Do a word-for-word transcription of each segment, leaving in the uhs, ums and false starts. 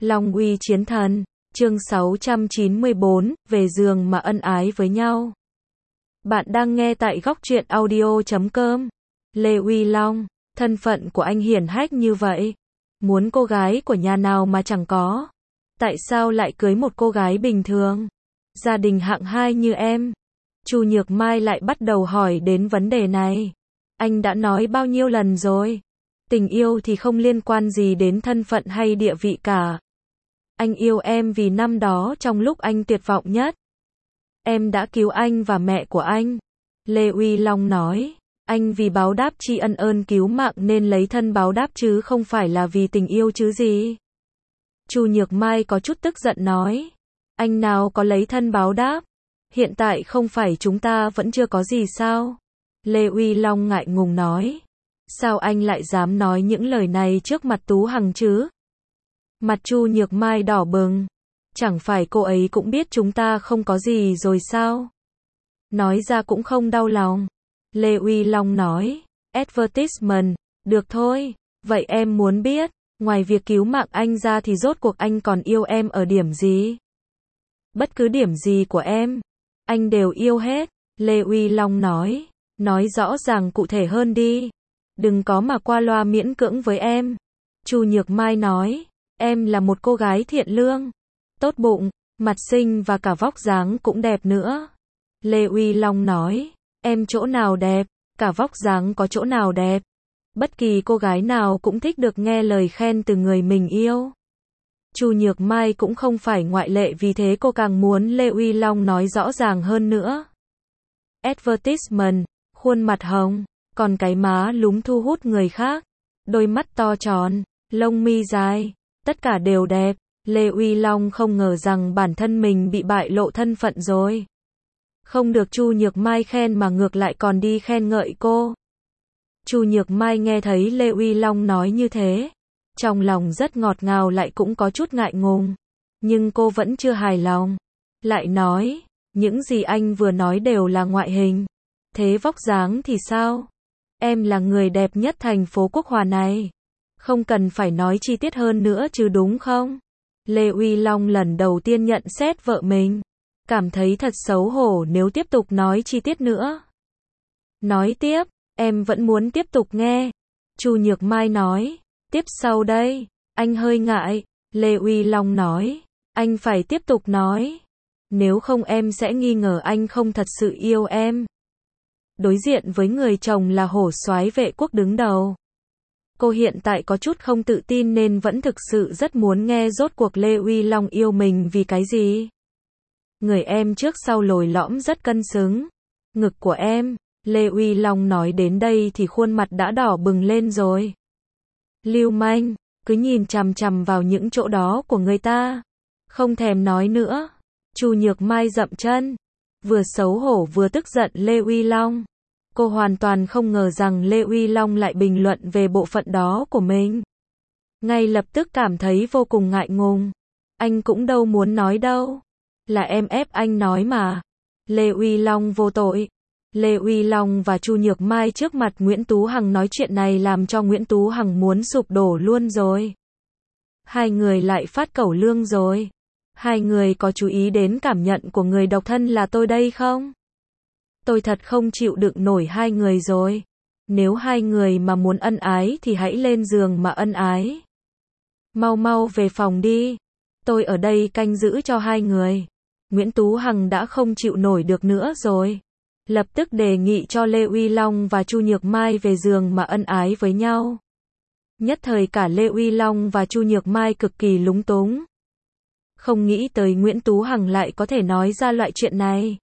Long uy chiến thần, chương sáu trăm chín mươi bốn, về giường mà ân ái với nhau. Bạn đang nghe tại góc truyện audio chấm com. Lê Uy Long, thân phận của anh hiển hách như vậy. Muốn cô gái của nhà nào mà chẳng có. Tại sao lại cưới một cô gái bình thường? Gia đình hạng hai như em. Chu Nhược Mai lại bắt đầu hỏi đến vấn đề này. Anh đã nói bao nhiêu lần rồi? Tình yêu thì không liên quan gì đến thân phận hay địa vị cả. Anh yêu em vì năm đó trong lúc anh tuyệt vọng nhất. Em đã cứu anh và mẹ của anh. Lê Uy Long nói, anh vì báo đáp tri ân ơn cứu mạng nên lấy thân báo đáp chứ không phải là vì tình yêu chứ gì. Chu Nhược Mai có chút tức giận nói, anh nào có lấy thân báo đáp, hiện tại không phải chúng ta vẫn chưa có gì sao? Lê Uy Long ngại ngùng nói, sao anh lại dám nói những lời này trước mặt Tú Hằng chứ? Mặt Chu Nhược Mai đỏ bừng, chẳng phải cô ấy cũng biết chúng ta không có gì rồi sao? Nói ra cũng không đau lòng. Lê Uy Long nói, advertisement, được thôi, vậy em muốn biết, ngoài việc cứu mạng anh ra thì rốt cuộc anh còn yêu em ở điểm gì? Bất cứ điểm gì của em, anh đều yêu hết. Lê Uy Long nói, nói rõ ràng cụ thể hơn đi, đừng có mà qua loa miễn cưỡng với em. Chu Nhược Mai nói, em là một cô gái thiện lương, tốt bụng, mặt xinh và cả vóc dáng cũng đẹp nữa. Lê Uy Long nói, em chỗ nào đẹp, cả vóc dáng có chỗ nào đẹp. Bất kỳ cô gái nào cũng thích được nghe lời khen từ người mình yêu. Chu Nhược Mai cũng không phải ngoại lệ, vì thế cô càng muốn Lê Uy Long nói rõ ràng hơn nữa. Advertisement, khuôn mặt hồng, còn cái má lúm thu hút người khác, đôi mắt to tròn, lông mi dài, tất cả đều đẹp. Lê Uy Long không ngờ rằng bản thân mình bị bại lộ thân phận rồi. Không được Chu Nhược Mai khen mà ngược lại còn đi khen ngợi cô. Chu Nhược Mai nghe thấy Lê Uy Long nói như thế, trong lòng rất ngọt ngào lại cũng có chút ngại ngùng. Nhưng cô vẫn chưa hài lòng. Lại nói, những gì anh vừa nói đều là ngoại hình. Thế vóc dáng thì sao? Em là người đẹp nhất thành phố Quốc Hòa này. Không cần phải nói chi tiết hơn nữa chứ đúng không? Lê Uy Long lần đầu tiên nhận xét vợ mình. Cảm thấy thật xấu hổ nếu tiếp tục nói chi tiết nữa. Nói tiếp, em vẫn muốn tiếp tục nghe. Chu Nhược Mai nói, tiếp sau đây, anh hơi ngại. Lê Uy Long nói, anh phải tiếp tục nói. Nếu không em sẽ nghi ngờ anh không thật sự yêu em. Đối diện với người chồng là hổ soái vệ quốc đứng đầu. Cô hiện tại có chút không tự tin nên vẫn thực sự rất muốn nghe rốt cuộc Lê Uy Long yêu mình vì cái gì. Người em trước sau lồi lõm rất cân xứng. Ngực của em, Lê Uy Long nói đến đây thì khuôn mặt đã đỏ bừng lên rồi. Lưu manh, cứ nhìn chằm chằm vào những chỗ đó của người ta. Không thèm nói nữa. Chu Nhược Mai dậm chân. Vừa xấu hổ vừa tức giận Lê Uy Long. Cô hoàn toàn không ngờ rằng Lê Uy Long lại bình luận về bộ phận đó của mình. Ngay lập tức cảm thấy vô cùng ngại ngùng. Anh cũng đâu muốn nói đâu. Là em ép anh nói mà. Lê Uy Long vô tội. Lê Uy Long và Chu Nhược Mai trước mặt Nguyễn Tú Hằng nói chuyện này làm cho Nguyễn Tú Hằng muốn sụp đổ luôn rồi. Hai người lại phát cẩu lương rồi. Hai người có chú ý đến cảm nhận của người độc thân là tôi đây không? Tôi thật không chịu đựng nổi hai người rồi. Nếu hai người mà muốn ân ái thì hãy lên giường mà ân ái. Mau mau về phòng đi. Tôi ở đây canh giữ cho hai người. Nguyễn Tú Hằng đã không chịu nổi được nữa rồi. Lập tức đề nghị cho Lê Uy Long và Chu Nhược Mai về giường mà ân ái với nhau. Nhất thời cả Lê Uy Long và Chu Nhược Mai cực kỳ lúng túng. Không nghĩ tới Nguyễn Tú Hằng lại có thể nói ra loại chuyện này.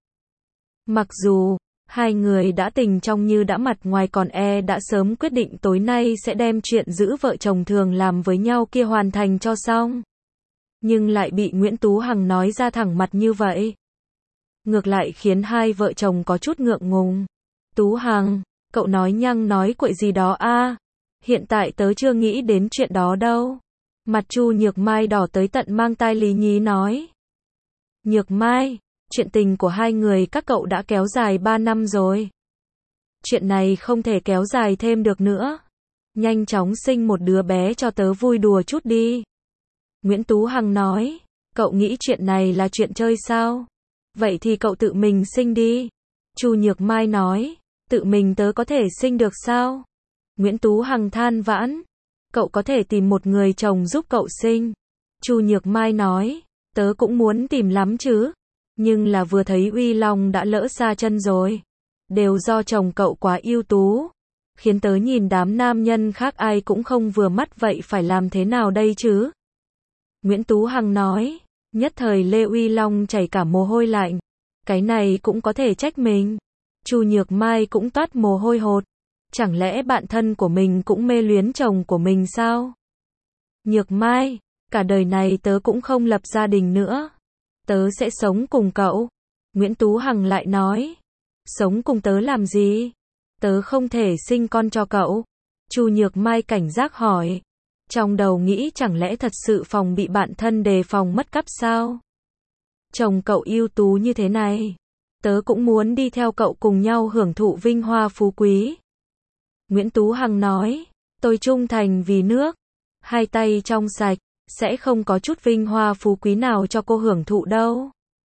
Mặc dù, hai người đã tình trong như đã mặt ngoài còn e đã sớm quyết định tối nay sẽ đem chuyện giữ vợ chồng thường làm với nhau kia hoàn thành cho xong. Nhưng lại bị Nguyễn Tú Hằng nói ra thẳng mặt như vậy. Ngược lại khiến hai vợ chồng có chút ngượng ngùng. Tú Hằng, cậu nói nhăng nói quậy gì đó a? Hiện tại tớ chưa nghĩ đến chuyện đó đâu. Mặt Chu Nhược Mai đỏ tới tận mang tai lý nhí nói. Nhược Mai, chuyện tình của hai người các cậu đã kéo dài ba năm rồi. Chuyện này không thể kéo dài thêm được nữa. Nhanh chóng sinh một đứa bé cho tớ vui đùa chút đi. Nguyễn Tú Hằng nói, cậu nghĩ chuyện này là chuyện chơi sao? Vậy thì cậu tự mình sinh đi. Chu Nhược Mai nói, tự mình tớ có thể sinh được sao? Nguyễn Tú Hằng than vãn, cậu có thể tìm một người chồng giúp cậu sinh. Chu Nhược Mai nói, tớ cũng muốn tìm lắm chứ. Nhưng là vừa thấy Uy Long đã lỡ xa chân rồi. Đều do chồng cậu quá ưu tú. Khiến tớ nhìn đám nam nhân khác ai cũng không vừa mắt, vậy phải làm thế nào đây chứ? Nguyễn Tú Hằng nói, nhất thời Lê Uy Long chảy cả mồ hôi lạnh. Cái này cũng có thể trách mình. Chu Nhược Mai cũng toát mồ hôi hột. Chẳng lẽ bạn thân của mình cũng mê luyến chồng của mình sao? Nhược Mai, cả đời này tớ cũng không lập gia đình nữa. Tớ sẽ sống cùng cậu. Nguyễn Tú Hằng lại nói, sống cùng tớ làm gì? Tớ không thể sinh con cho cậu. Chu Nhược Mai cảnh giác hỏi. Trong đầu nghĩ chẳng lẽ thật sự phòng bị bạn thân đề phòng mất cắp sao? Chồng cậu ưu tú như thế này. Tớ cũng muốn đi theo cậu cùng nhau hưởng thụ vinh hoa phú quý. Nguyễn Tú Hằng nói, tôi trung thành vì nước. Hai tay trong sạch, sẽ không có chút vinh hoa phú quý nào cho cô hưởng thụ đâu.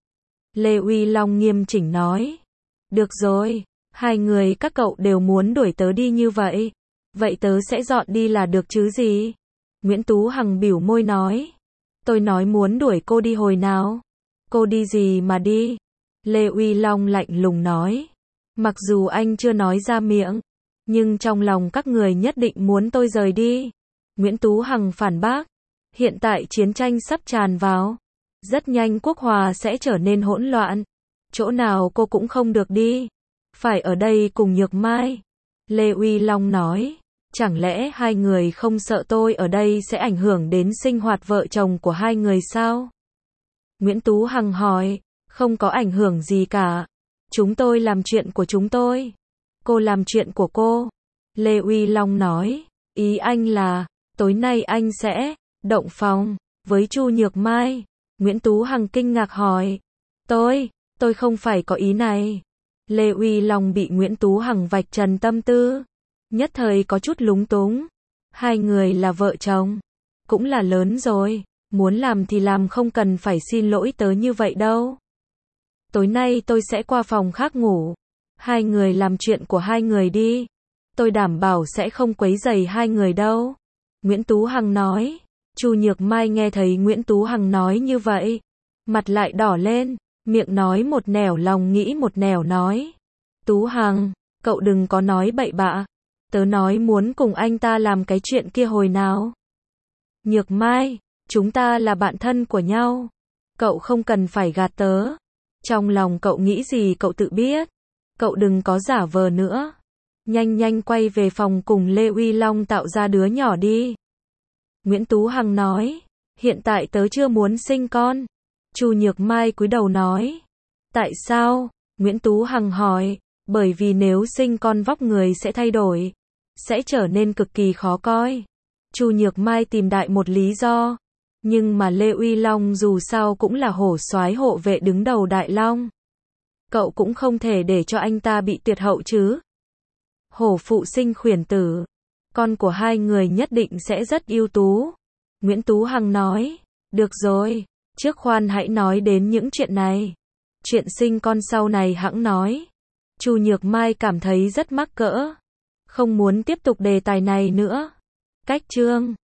Lê Uy Long nghiêm chỉnh nói, được rồi, hai người các cậu đều muốn đuổi tớ đi như vậy. Vậy tớ sẽ dọn đi là được chứ gì? Nguyễn Tú Hằng bĩu môi nói, tôi nói muốn đuổi cô đi hồi nào? Cô đi gì mà đi? Lê Uy Long lạnh lùng nói, mặc dù anh chưa nói ra miệng, nhưng trong lòng các người nhất định muốn tôi rời đi. Nguyễn Tú Hằng phản bác, hiện tại chiến tranh sắp tràn vào. Rất nhanh quốc hòa sẽ trở nên hỗn loạn. Chỗ nào cô cũng không được đi. Phải ở đây cùng Nhược Mai. Lê Uy Long nói, chẳng lẽ hai người không sợ tôi ở đây sẽ ảnh hưởng đến sinh hoạt vợ chồng của hai người sao? Nguyễn Tú Hằng hỏi, không có ảnh hưởng gì cả. Chúng tôi làm chuyện của chúng tôi. Cô làm chuyện của cô. Lê Uy Long nói, ý anh là, tối nay anh sẽ động phòng với Chu Nhược Mai. Nguyễn Tú Hằng kinh ngạc hỏi, tôi, tôi không phải có ý này. Lê Uy Long bị Nguyễn Tú Hằng vạch trần tâm tư. Nhất thời có chút lúng túng. Hai người là vợ chồng. Cũng là lớn rồi. Muốn làm thì làm, không cần phải xin lỗi tớ như vậy đâu. Tối nay tôi sẽ qua phòng khác ngủ. Hai người làm chuyện của hai người đi. Tôi đảm bảo sẽ không quấy rầy hai người đâu. Nguyễn Tú Hằng nói. Chu Nhược Mai nghe thấy Nguyễn Tú Hằng nói như vậy. Mặt lại đỏ lên. Miệng nói một nẻo, lòng nghĩ một nẻo nói. Tú Hằng, cậu đừng có nói bậy bạ. Tớ nói muốn cùng anh ta làm cái chuyện kia hồi nào. Nhược Mai, chúng ta là bạn thân của nhau. Cậu không cần phải gạt tớ. Trong lòng cậu nghĩ gì cậu tự biết. Cậu đừng có giả vờ nữa. Nhanh nhanh quay về phòng cùng Lê Uy Long tạo ra đứa nhỏ đi. Nguyễn Tú Hằng nói, hiện tại tớ chưa muốn sinh con. Chu Nhược Mai cúi đầu nói, tại sao? Nguyễn Tú Hằng hỏi, bởi vì nếu sinh con vóc người sẽ thay đổi, sẽ trở nên cực kỳ khó coi. Chu Nhược Mai tìm đại một lý do, nhưng mà Lê Uy Long dù sao cũng là hổ soái hộ vệ đứng đầu Đại Long. Cậu cũng không thể để cho anh ta bị tuyệt hậu chứ. Hổ phụ sinh khuyển tử, con của hai người nhất định sẽ rất ưu tú. Nguyễn Tú Hằng nói, được rồi, trước khoan hãy nói đến những chuyện này. Chuyện sinh con sau này hẵng nói. Chu Nhược Mai cảm thấy rất mắc cỡ. Không muốn tiếp tục đề tài này nữa. Cách chương